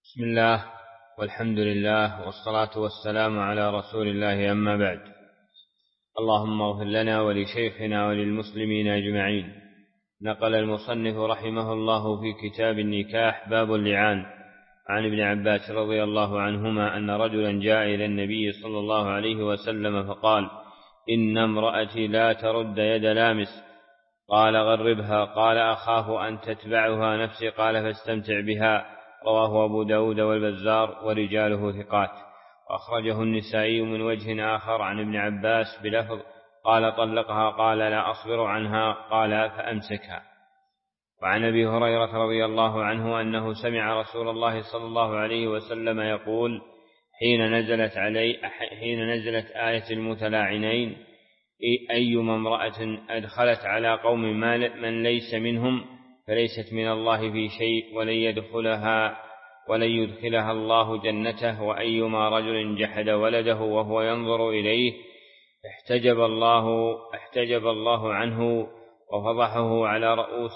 بسم الله والحمد لله والصلاة والسلام على رسول الله، أما بعد. اللهم اغفر لنا ولشيخنا وللمسلمين أجمعين. نقل المصنف رحمه الله في كتاب النكاح باب اللعان عن ابن عباس رضي الله عنهما أن رجلا جاء إلى النبي صلى الله عليه وسلم فقال: إن امرأتي لا ترد يد لامس. قال: غربها. قال: أخاف أن تتبعها نفسي. قال: فاستمتع بها. رواه أبو داود والبزار ورجاله ثقات، وأخرجه النسائي من وجه آخر عن ابن عباس بلفظ: قال: طلقها. قال: لا أصبر عنها. قال: فأمسكها. وعن أبي هريرة رضي الله عنه أنه سمع رسول الله صلى الله عليه وسلم يقول حين نزلت آية المتلاعنين: أيما امرأة أدخلت على قوم من ليس منهم فليست من الله في شيء ولن يدخلها الله جنته. وأيما رجل جحد ولده وهو ينظر إليه احتجب الله عنه وفضحه على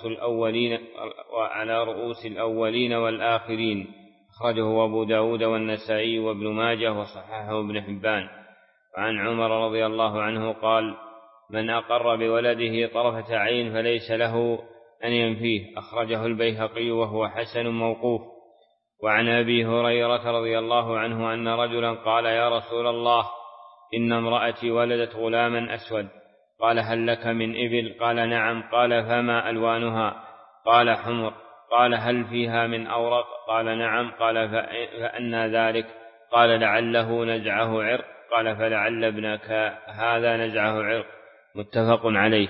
رؤوس الأولين والآخرين. أخرجه أبو داود والنسائي وابن ماجه وصححه ابن حبان. وعن عمر رضي الله عنه قال: من أقر بولده طرفة عين فليس له أن ينفيه. أخرجه البيهقي وهو حسن موقوف. وعن أبي هريرة رضي الله عنه أن رجلا قال: يا رسول الله، إن امرأتي ولدت غلاما أسود. قال: هل لك من إبل؟ قال: نعم. قال: فما ألوانها؟ قال: حمر. قال: هل فيها من أورق؟ قال: نعم. قال: فأنى ذلك؟ قال: لعله نزعه عرق. قال: فلعل ابنك هذا نزعه عرق. متفق عليه.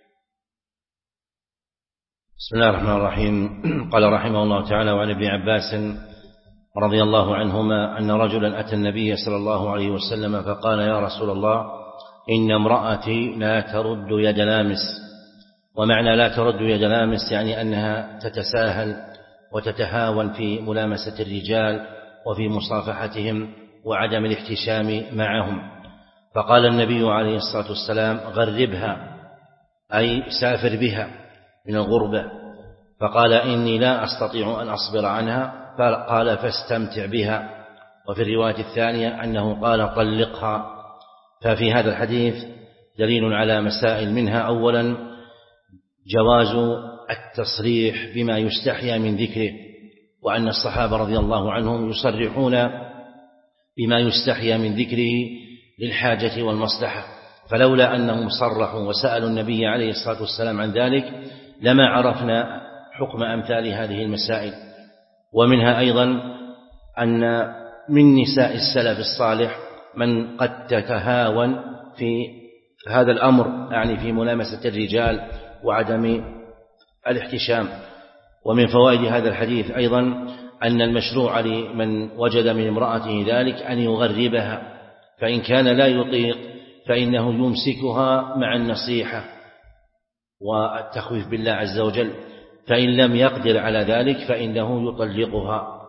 بسم الله الرحمن الرحيم. قال رحمه الله تعالى: وعن ابن عباس رضي الله عنهما أن رجلا أتى النبي صلى الله عليه وسلم فقال: يا رسول الله، إن امرأتي لا ترد يد لامس. ومعنى لا ترد يد لامس يعني أنها تتساهل وتتهاون في ملامسة الرجال وفي مصافحتهم وعدم الاحتشام معهم. فقال النبي عليه الصلاة والسلام: غربها، أي سافر بها من الغربة. فقال: إني لا أستطيع أن أصبر عنها. قال: فاستمتع بها. وفي الرواية الثانية أنه قال: طلقها. ففي هذا الحديث دليل على مسائل، منها أولا جواز التصريح بما يستحيا من ذكره، وأن الصحابة رضي الله عنهم يصرحون بما يستحيا من ذكره للحاجة والمصلحة، فلولا أنهم صرحوا وسألوا النبي عليه الصلاة والسلام عن ذلك لما عرفنا حكم أمثال هذه المسائل. ومنها أيضا أن من نساء السلف الصالح من قد تتهاون في هذا الأمر، يعني في ملامسة الرجال وعدم الاحتشام. ومن فوائد هذا الحديث أيضا أن المشروع لمن وجد من امرأته ذلك أن يغربها، فإن كان لا يطيق فإنه يمسكها مع النصيحة والتخويف بالله عز وجل، فإن لم يقدر على ذلك فإنه يطلقها.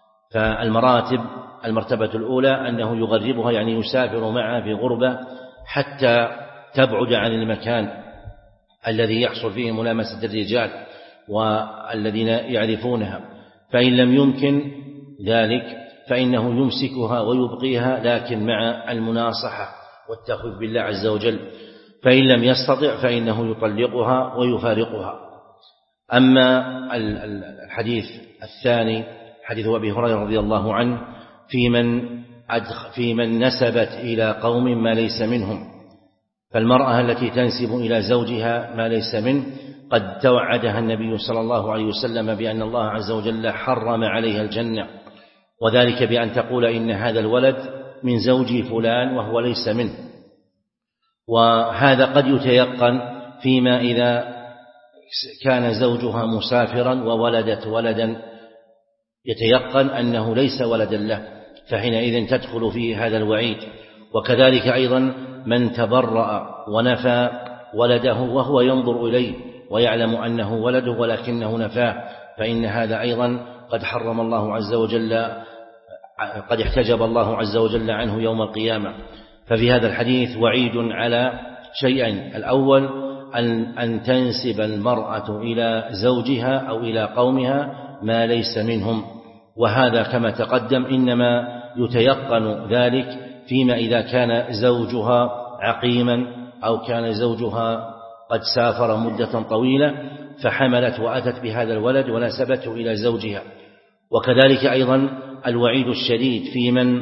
المرتبة الأولى أنه يغربها، يعني يسافر معها في غربة حتى تبعد عن المكان الذي يحصل فيه ملامسة الرجال والذين يعرفونها. فإن لم يمكن ذلك فإنه يمسكها ويبقيها، لكن مع المناصحة والتخويف بالله عز وجل. فإن لم يستطع فإنه يطلقها ويفارقها. أما الحديث الثاني حديث أبي هريرة رضي الله عنه في من نسبت إلى قوم ما ليس منهم، فالمرأة التي تنسب إلى زوجها ما ليس منه قد توعدها النبي صلى الله عليه وسلم بأن الله عز وجل حرم عليها الجنة، وذلك بأن تقول: إن هذا الولد من زوجي فلان وهو ليس منه. وهذا قد يتيقن فيما إذا كان زوجها مسافرا وولدت ولدا يتيقن أنه ليس ولدا له، فحينئذ تدخل فيه هذا الوعيد. وكذلك أيضا من تبرأ ونفى ولده وهو ينظر إليه ويعلم أنه ولده ولكنه نفاه، فإن هذا أيضا قد حرم الله عز وجل، قد احتجب الله عز وجل عنه يوم القيامة. ففي هذا الحديث وعيد على شيئين: الأول أن تنسب المرأة إلى زوجها أو إلى قومها ما ليس منهم، وهذا كما تقدم إنما يتيقن ذلك فيما إذا كان زوجها عقيما أو كان زوجها قد سافر مدة طويلة فحملت وأتت بهذا الولد ونسبته إلى زوجها. وكذلك أيضا الوعيد الشديد في من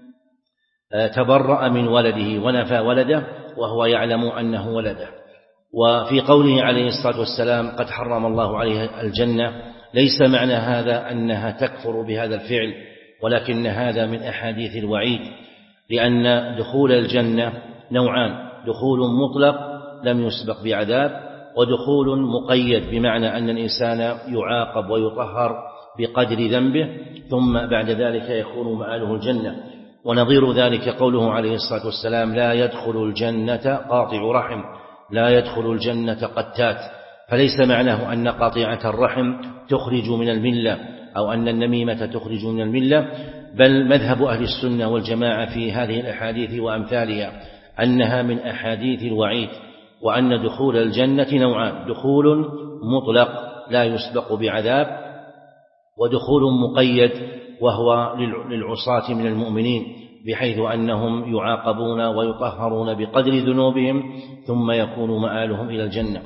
تبرأ من ولده ونفى ولده وهو يعلم أنه ولده. وفي قوله عليه الصلاة والسلام قد حرم الله عليها الجنة ليس معنى هذا أنها تكفر بهذا الفعل، ولكن هذا من أحاديث الوعيد، لأن دخول الجنة نوعان: دخول مطلق لم يسبق بعذاب، ودخول مقيد بمعنى أن الإنسان يعاقب ويطهر بقدر ذنبه ثم بعد ذلك يكون مآله الجنة. ونظير ذلك قوله عليه الصلاة والسلام لا يدخل الجنة قاطع رحم، لا يدخل الجنة قتات. فليس معناه أن قاطعة الرحم تخرج من الملة أو أن النميمة تخرج من الملة، بل مذهب أهل السنة والجماعة في هذه الأحاديث وأمثالها أنها من أحاديث الوعيد، وأن دخول الجنة نوعان: دخول مطلق لا يسبق بعذاب، ودخول مقيد وهو للعصاة من المؤمنين بحيث أنهم يعاقبون ويطهرون بقدر ذنوبهم ثم يكون مآلهم إلى الجنة.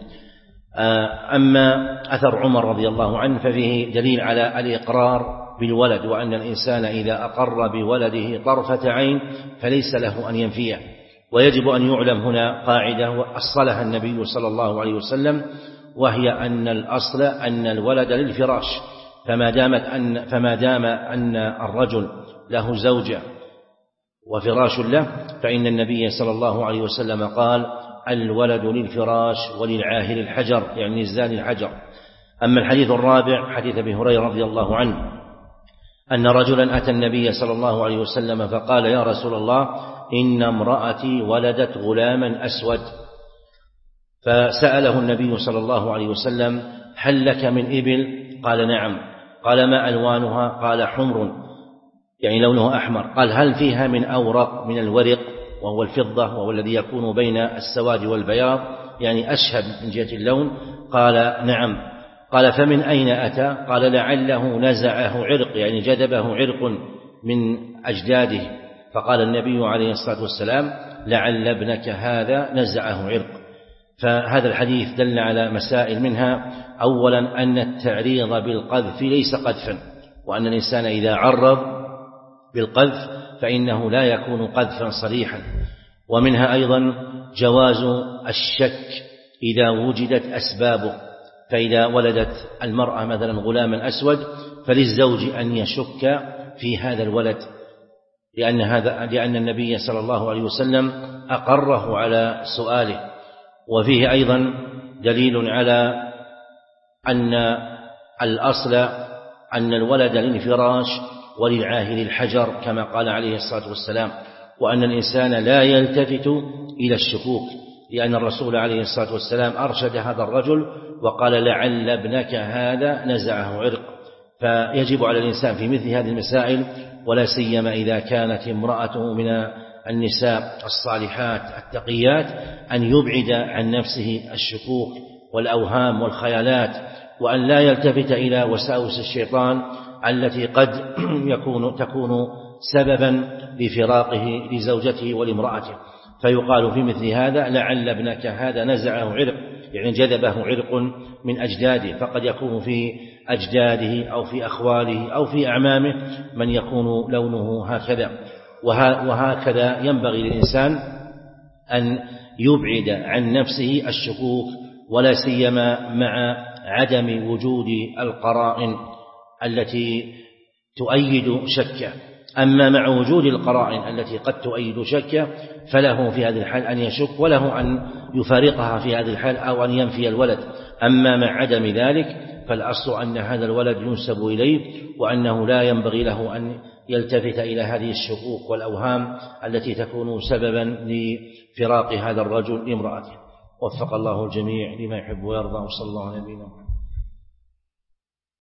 أما أثر عمر رضي الله عنه ففيه دليل على الإقرار بالولد، وأن الإنسان إذا أقر بولده طرفة عين فليس له أن ينفيه. ويجب أن يعلم هنا قاعدة وأصلها النبي صلى الله عليه وسلم، وهي أن الأصل أن الولد للفراش، فما دام أن الرجل له زوجة وفراش له فإن النبي صلى الله عليه وسلم قال الولد للفراش وللعاهر الحجر، يعني الزاني الحجر. أما الحديث الرابع حديث أبي هريرة رضي الله عنه أن رجلا أتى النبي صلى الله عليه وسلم فقال يا رسول الله إن امرأتي ولدت غلاما أسود، فسأله النبي صلى الله عليه وسلم هل لك من إبل؟ قال نعم. قال ما ألوانها؟ قال حمر، يعني لونها أحمر. قال هل فيها من أورق من الورق وهو الفضة وهو الذي يكون بين السواد والبياض، يعني أشهب من جهة اللون؟ قال نعم. قال فمن أين أتى؟ قال لعله نزعه عرق، يعني جذبه عرق من أجداده. فقال النبي عليه الصلاة والسلام لعل ابنك هذا نزعه عرق. فهذا الحديث دل على مسائل، منها أولا أن التعريض بالقذف ليس قذفا، وأن الإنسان إذا عرض بالقذف فإنه لا يكون قذفا صريحا. ومنها أيضا جواز الشك إذا وجدت أسبابه، فإذا ولدت المرأة مثلا غلاما أسود فللزوج أن يشك في هذا الولد، لأن النبي صلى الله عليه وسلم أقره على سؤاله. وفيه أيضا دليل على أن الأصل أن الولد للفراش وللعاهر الحجر كما قال عليه الصلاة والسلام، وأن الإنسان لا يلتفت إلى الشكوك، لأن الرسول عليه الصلاة والسلام أرشد هذا الرجل وقال لعل ابنك هذا نزعه عرق. فيجب على الإنسان في مثل هذه المسائل، ولا سيما إذا كانت امرأته من النساء الصالحات التقيات، أن يبعد عن نفسه الشكوك والأوهام والخيالات، وأن لا يلتفت إلى وساوس الشيطان التي قد تكون سببا لفراقه لزوجته ولامرأته. فيقال في مثل هذا لعل ابنك هذا نزعه عرق، يعني جذبه عرق من أجداده، فقد يكون في أجداده أو في أخواله أو في أعمامه من يكون لونه هكذا. وهكذا ينبغي للإنسان أن يبعد عن نفسه الشكوك، ولا سيما مع عدم وجود القرائن التي تؤيد شكه. أما مع وجود القرائن التي قد تؤيد شكه فله في هذه الحال أن يشك، وله أن يفارقها في هذه الحال أو أن ينفي الولد. أما مع عدم ذلك فالأصل أن هذا الولد ينسب إليه، وأنه لا ينبغي له أن يلتفت إلى هذه الشكوك والأوهام التي تكون سببا لفراق هذا الرجل لامرأته. وفق الله الجميع لما يحب ويرضى، وصلى الله على نبينا محمد.